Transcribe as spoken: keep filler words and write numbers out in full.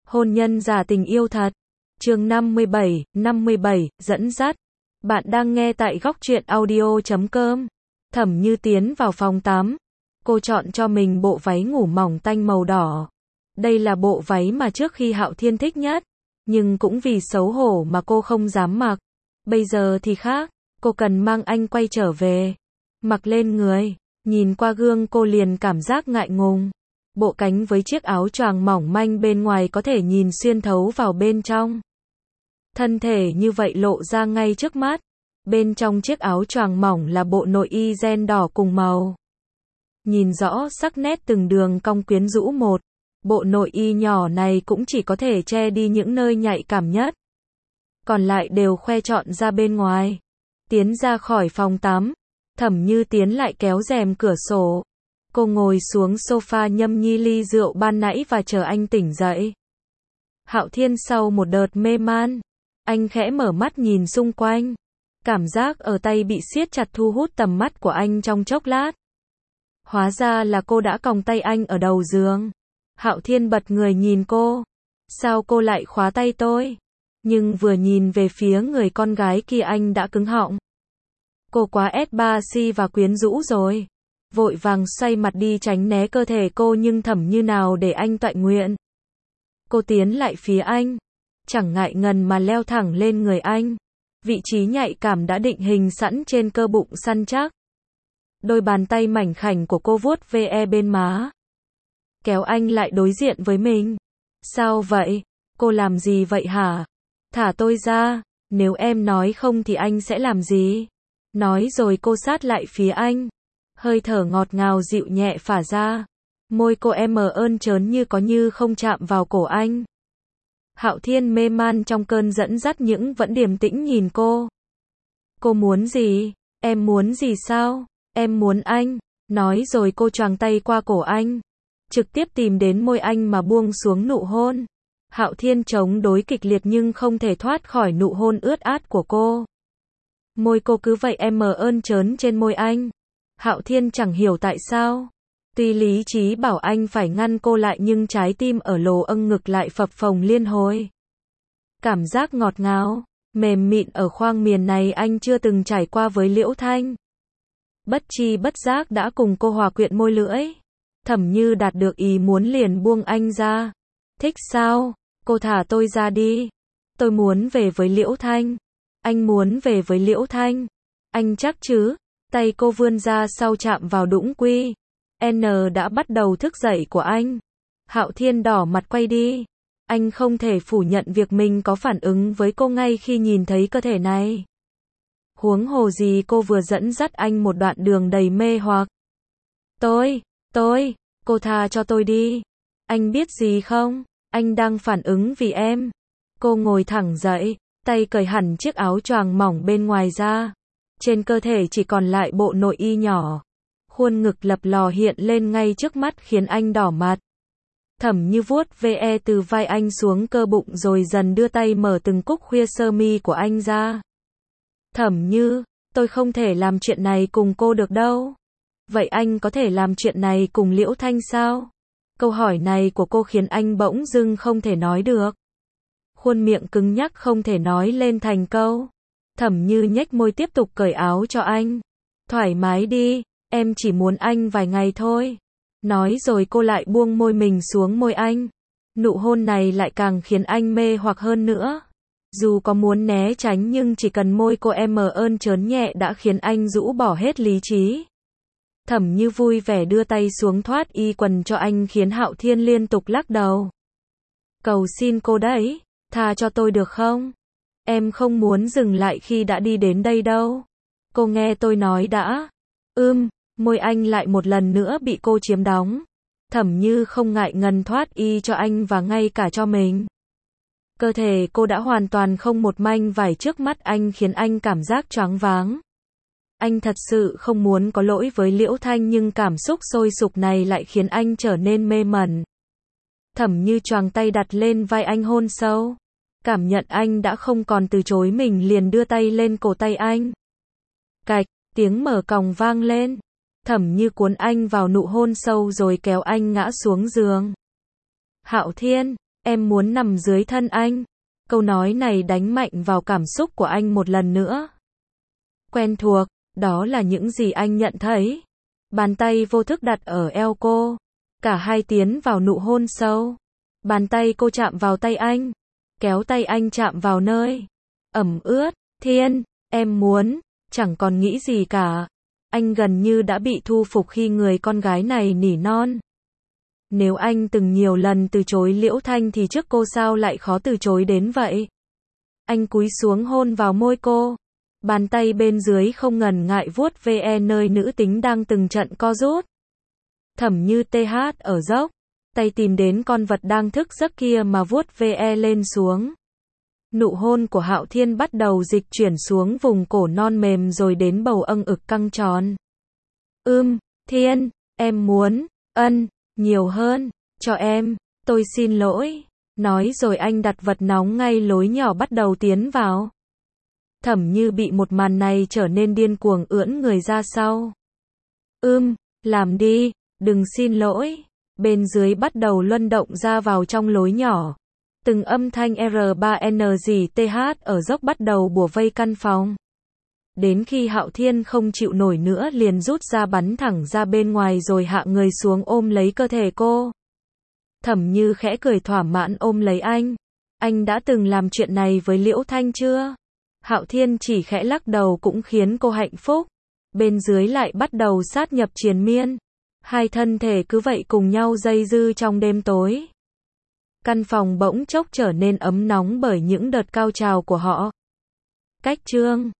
Hôn nhân giả tình yêu thật. Chương năm mươi bảy, năm mươi bảy, dẫn dắt. Bạn đang nghe tại góc truyện audio chấm com. Thẩm Như tiến vào phòng tắm. Cô chọn cho mình bộ váy ngủ mỏng tanh màu đỏ. Đây là bộ váy mà trước khi Hạo Thiên thích nhất, nhưng cũng vì xấu hổ mà cô không dám mặc. Bây giờ thì khác, cô cần mang anh quay trở về. Mặc lên người, nhìn qua gương cô liền cảm giác ngại ngùng. Bộ cánh với chiếc áo choàng mỏng manh bên ngoài có thể nhìn xuyên thấu vào bên trong. Thân thể như vậy lộ ra ngay trước mắt. Bên trong chiếc áo choàng mỏng là bộ nội y ren đỏ cùng màu. Nhìn rõ sắc nét từng đường cong quyến rũ một. Bộ nội y nhỏ này cũng chỉ có thể che đi những nơi nhạy cảm nhất. Còn lại đều khoe trọn ra bên ngoài. Tiến ra khỏi phòng tắm. Thẩm Như tiến lại kéo rèm cửa sổ. Cô ngồi xuống sofa nhâm nhi ly rượu ban nãy và chờ anh tỉnh dậy. Hạo Thiên sau một đợt mê man, anh khẽ mở mắt nhìn xung quanh. Cảm giác ở tay bị siết chặt thu hút tầm mắt của anh trong chốc lát. Hóa ra là cô đã còng tay anh ở đầu giường. Hạo Thiên bật người nhìn cô. Sao cô lại khóa tay tôi? Nhưng vừa nhìn về phía người con gái kia anh đã cứng họng. Cô quá ét ba xê và quyến rũ rồi. Vội vàng xoay mặt đi tránh né cơ thể cô nhưng Thẩm Như nào để anh tọa nguyện. Cô tiến lại phía anh. Chẳng ngại ngần mà leo thẳng lên người anh. Vị trí nhạy cảm đã định hình sẵn trên cơ bụng săn chắc. Đôi bàn tay mảnh khảnh của cô vuốt ve bên má. Kéo anh lại đối diện với mình. Sao vậy? Cô làm gì vậy hả? Thả tôi ra. Nếu em nói không thì anh sẽ làm gì? Nói rồi cô sát lại phía anh. Hơi thở ngọt ngào dịu nhẹ phả ra. Môi cô em mờ ơn trớn như có như không chạm vào cổ anh. Hạo Thiên mê man trong cơn dẫn dắt những vẫn điềm tĩnh nhìn cô. Cô muốn gì? Em muốn gì sao? Em muốn anh. Nói rồi cô choàng tay qua cổ anh. Trực tiếp tìm đến môi anh mà buông xuống nụ hôn. Hạo Thiên chống đối kịch liệt nhưng không thể thoát khỏi nụ hôn ướt át của cô. Môi cô cứ vậy em mờ ơn trớn trên môi anh. Hạo Thiên chẳng hiểu tại sao. Tuy lý trí bảo anh phải ngăn cô lại nhưng trái tim ở lồ âng ngực lại phập phồng liên hồi. Cảm giác ngọt ngào, mềm mịn ở khoang miền này anh chưa từng trải qua với Liễu Thanh. Bất chi bất giác đã cùng cô hòa quyện môi lưỡi. Thẩm Như đạt được ý muốn liền buông anh ra. Thích sao? Cô thả tôi ra đi. Tôi muốn về với Liễu Thanh. Anh muốn về với Liễu Thanh. Anh chắc chứ? Tay cô vươn ra sau chạm vào đũng quy. N đã bắt đầu thức dậy của anh. Hạo Thiên đỏ mặt quay đi. Anh không thể phủ nhận việc mình có phản ứng với cô ngay khi nhìn thấy cơ thể này. Huống hồ gì cô vừa dẫn dắt anh một đoạn đường đầy mê hoặc. Tôi, tôi, cô tha cho tôi đi. Anh biết gì không? Anh đang phản ứng vì em. Cô ngồi thẳng dậy, tay cởi hẳn chiếc áo choàng mỏng bên ngoài ra. Trên cơ thể chỉ còn lại bộ nội y nhỏ. Khuôn ngực lập lò hiện lên ngay trước mắt khiến anh đỏ mặt. Thẩm Như vuốt ve từ vai anh xuống cơ bụng rồi dần đưa tay mở từng cúc khuya sơ mi của anh ra. Thẩm Như, tôi không thể làm chuyện này cùng cô được đâu. Vậy anh có thể làm chuyện này cùng Liễu Thanh sao? Câu hỏi này của cô khiến anh bỗng dưng không thể nói được. Khuôn miệng cứng nhắc không thể nói lên thành câu. Thẩm Như nhếch môi tiếp tục cởi áo cho anh. Thoải mái đi, em chỉ muốn anh vài ngày thôi. Nói rồi cô lại buông môi mình xuống môi anh. Nụ hôn này lại càng khiến anh mê hoặc hơn nữa. Dù có muốn né tránh nhưng chỉ cần môi cô em mờ ơn trớn nhẹ đã khiến anh rũ bỏ hết lý trí. Thẩm Như vui vẻ đưa tay xuống thoát y quần cho anh khiến Hạo Thiên liên tục lắc đầu. Cầu xin cô đấy, tha cho tôi được không? Em không muốn dừng lại khi đã đi đến đây đâu. Cô nghe tôi nói đã. Ưm, môi anh lại một lần nữa bị cô chiếm đóng. Thẩm Như không ngại ngần thoát y cho anh và ngay cả cho mình. Cơ thể cô đã hoàn toàn không một manh vải trước mắt anh khiến anh cảm giác choáng váng. Anh thật sự không muốn có lỗi với Liễu Thanh nhưng cảm xúc sôi sục này lại khiến anh trở nên mê mẩn. Thẩm Như choàng tay đặt lên vai anh hôn sâu. Cảm nhận anh đã không còn từ chối mình liền đưa tay lên cổ tay anh. Cạch, tiếng mở còng vang lên. Thẩm Như cuốn anh vào nụ hôn sâu rồi kéo anh ngã xuống giường. Hạo Thiên, em muốn nằm dưới thân anh. Câu nói này đánh mạnh vào cảm xúc của anh một lần nữa. Quen thuộc, đó là những gì anh nhận thấy. Bàn tay vô thức đặt ở eo cô. Cả hai tiến vào nụ hôn sâu. Bàn tay cô chạm vào tay anh. Kéo tay anh chạm vào nơi ẩm ướt. Thiên, em muốn, chẳng còn nghĩ gì cả. Anh gần như đã bị thu phục khi người con gái này nỉ non. Nếu anh từng nhiều lần từ chối Liễu Thanh thì trước cô sao lại khó từ chối đến vậy? Anh cúi xuống hôn vào môi cô. Bàn tay bên dưới không ngần ngại vuốt ve nơi nữ tính đang từng trận co rút. Thẩm Như tê hát ở dốc. Tay tìm đến con vật đang thức giấc kia mà vuốt ve lên xuống. Nụ hôn của Hạo Thiên bắt đầu dịch chuyển xuống vùng cổ non mềm rồi đến bầu âng ực căng tròn. Ưm, Thiên, em muốn, ân, nhiều hơn, cho em, tôi xin lỗi. Nói rồi anh đặt vật nóng ngay lối nhỏ bắt đầu tiến vào. Thẩm Như bị một màn này trở nên điên cuồng ưỡn người ra sau. Ưm, làm đi, đừng xin lỗi. Bên dưới bắt đầu luân động ra vào trong lối nhỏ. Từng âm thanh R ba N gì T H ở dốc bắt đầu bủa vây căn phòng. Đến khi Hạo Thiên không chịu nổi nữa liền rút ra bắn thẳng ra bên ngoài rồi hạ người xuống ôm lấy cơ thể cô. Thẩm Như khẽ cười thỏa mãn ôm lấy anh. Anh đã từng làm chuyện này với Liễu Thanh chưa? Hạo Thiên chỉ khẽ lắc đầu cũng khiến cô hạnh phúc. Bên dưới lại bắt đầu sát nhập triền miên. Hai thân thể cứ vậy cùng nhau dây dư trong đêm tối. Căn phòng bỗng chốc trở nên ấm nóng bởi những đợt cao trào của họ. Cách chương